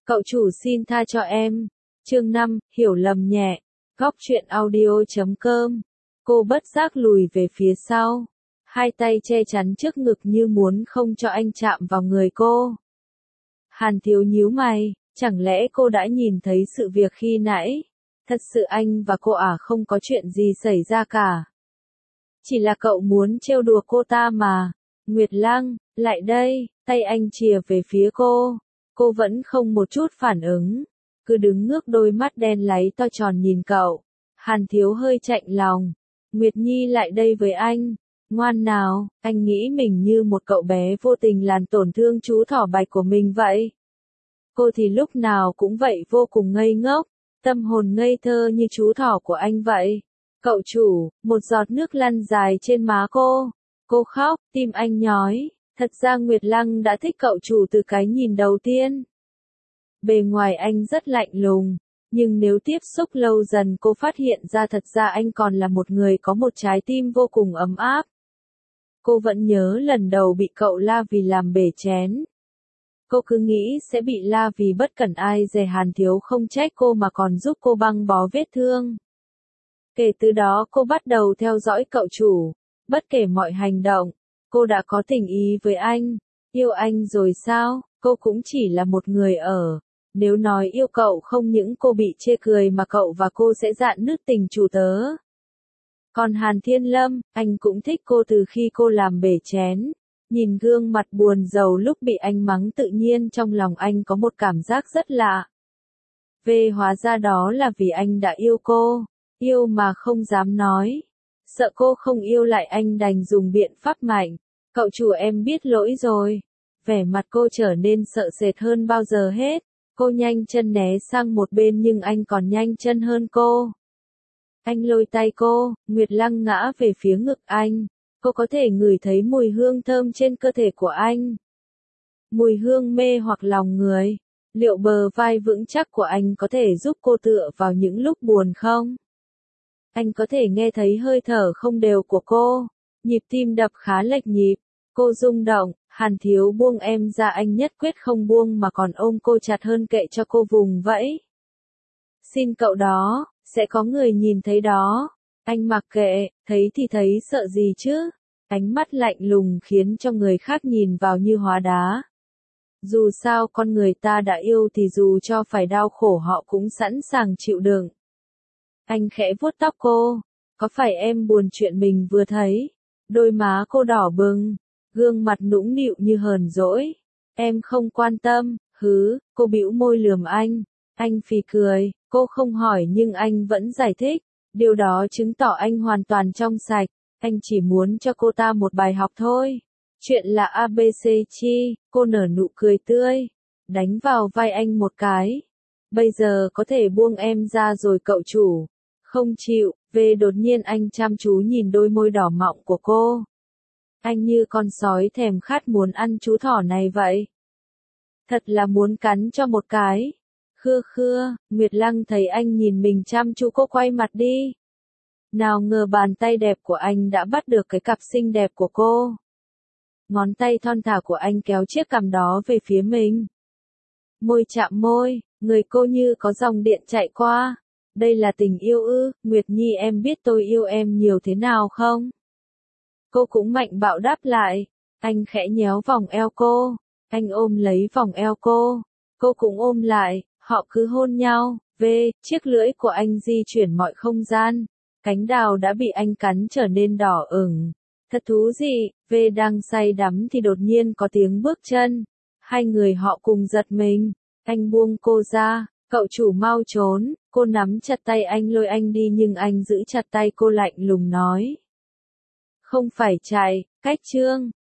Cậu chủ xin tha cho em. Chương 5, hiểu lầm nhẹ. Góc truyện audio.com. Cô bất giác lùi về phía sau. Hai tay che chắn trước ngực như muốn không cho anh chạm vào người cô. Hàn Thiếu nhíu mày, chẳng lẽ cô đã nhìn thấy sự việc khi nãy? Thật sự anh và cô không có chuyện gì xảy ra cả. Chỉ là cậu muốn trêu đùa cô ta mà. Nguyệt Lăng, lại đây, tay anh chìa về phía cô. Cô vẫn không một chút phản ứng, cứ đứng ngước đôi mắt đen láy to tròn nhìn cậu. Hàn Thiếu hơi chạnh lòng. Nguyệt Nhi lại đây với anh. Ngoan nào, anh nghĩ mình như một cậu bé vô tình làm tổn thương chú thỏ bạch của mình vậy. Cô thì lúc nào cũng vậy, vô cùng ngây ngốc, tâm hồn ngây thơ như chú thỏ của anh vậy. Cậu chủ, một giọt nước lăn dài trên má cô. Cô khóc, tim anh nhói. Thật ra Nguyệt Lăng đã thích cậu chủ từ cái nhìn đầu tiên. Bề ngoài anh rất lạnh lùng, nhưng nếu tiếp xúc lâu dần cô phát hiện ra thật ra anh còn là một người có một trái tim vô cùng ấm áp. Cô vẫn nhớ lần đầu bị cậu la vì làm bể chén. Cô cứ nghĩ sẽ bị la vì bất cẩn, ai dè Hàn Thiếu không trách cô mà còn giúp cô băng bó vết thương. Kể từ đó cô bắt đầu theo dõi cậu chủ, bất kể mọi hành động. Cô đã có tình ý với anh. Yêu anh rồi sao? Cô cũng chỉ là một người ở. Nếu nói yêu cậu không những cô bị chê cười mà cậu và cô sẽ rạn nứt tình chủ tớ. Còn Hàn Thiên Lâm, anh cũng thích cô từ khi cô làm bể chén. Nhìn gương mặt buồn rầu lúc bị anh mắng, tự nhiên trong lòng anh có một cảm giác rất lạ. Hóa ra đó là vì anh đã yêu cô. Yêu mà không dám nói. Sợ cô không yêu lại, anh đành dùng biện pháp mạnh. Cậu chủ, em biết lỗi rồi. Vẻ mặt cô trở nên sợ sệt hơn bao giờ hết. Cô nhanh chân né sang một bên nhưng anh còn nhanh chân hơn cô. Anh lôi tay cô, Nguyệt Lăng ngã về phía ngực anh. Cô có thể ngửi thấy mùi hương thơm trên cơ thể của anh. Mùi hương mê hoặc lòng người. Liệu bờ vai vững chắc của anh có thể giúp cô tựa vào những lúc buồn không? Anh có thể nghe thấy hơi thở không đều của cô. Nhịp tim đập khá lệch nhịp. Cô rung động. Hàn Thiếu buông em ra, anh nhất quyết không buông mà còn ôm cô chặt hơn, kệ cho cô vùng vẫy. Xin cậu đó, sẽ có người nhìn thấy đó. Anh mặc kệ, thấy thì thấy, sợ gì chứ. Ánh mắt lạnh lùng khiến cho người khác nhìn vào như hóa đá. Dù sao con người ta đã yêu thì dù cho phải đau khổ họ cũng sẵn sàng chịu đựng. Anh khẽ vuốt tóc cô. Có phải em buồn chuyện mình vừa thấy? Đôi má cô đỏ bừng, gương mặt nũng nịu như hờn dỗi. Em không quan tâm. Cô bĩu môi lườm anh. Anh phì cười. Cô không hỏi nhưng anh vẫn giải thích. Điều đó chứng tỏ anh hoàn toàn trong sạch. Anh chỉ muốn cho cô ta một bài học thôi. Chuyện là ABC chi. Cô nở nụ cười tươi, đánh vào vai anh một cái. Bây giờ có thể buông em ra rồi cậu chủ. Không chịu. Đột nhiên anh chăm chú nhìn đôi môi đỏ mọng của cô. Anh như con sói thèm khát muốn ăn chú thỏ này vậy. Thật là muốn cắn cho một cái. Nguyệt Lăng thấy anh nhìn mình chăm chú, cô quay mặt đi. Nào ngờ bàn tay đẹp của anh đã bắt được cái cặp xinh đẹp của cô. Ngón tay thon thả của anh kéo chiếc cằm đó về phía mình. Môi chạm môi, người cô như có dòng điện chạy qua. Đây là tình yêu ư? Nguyệt Nhi, em biết tôi yêu em nhiều thế nào không? Cô cũng mạnh bạo đáp lại. Anh khẽ nhéo vòng eo cô. Anh ôm lấy vòng eo cô. Cô cũng ôm lại. Họ cứ hôn nhau. Chiếc lưỡi của anh di chuyển mọi không gian. Cánh đào đã bị anh cắn trở nên đỏ ửng. Thật thú vị. Đang say đắm thì đột nhiên có tiếng bước chân. Hai người họ cùng giật mình. Anh buông cô ra. Cậu chủ mau trốn. Cô nắm chặt tay anh lôi anh đi nhưng anh giữ chặt tay cô, lạnh lùng nói. Không phải chạy, cách chương.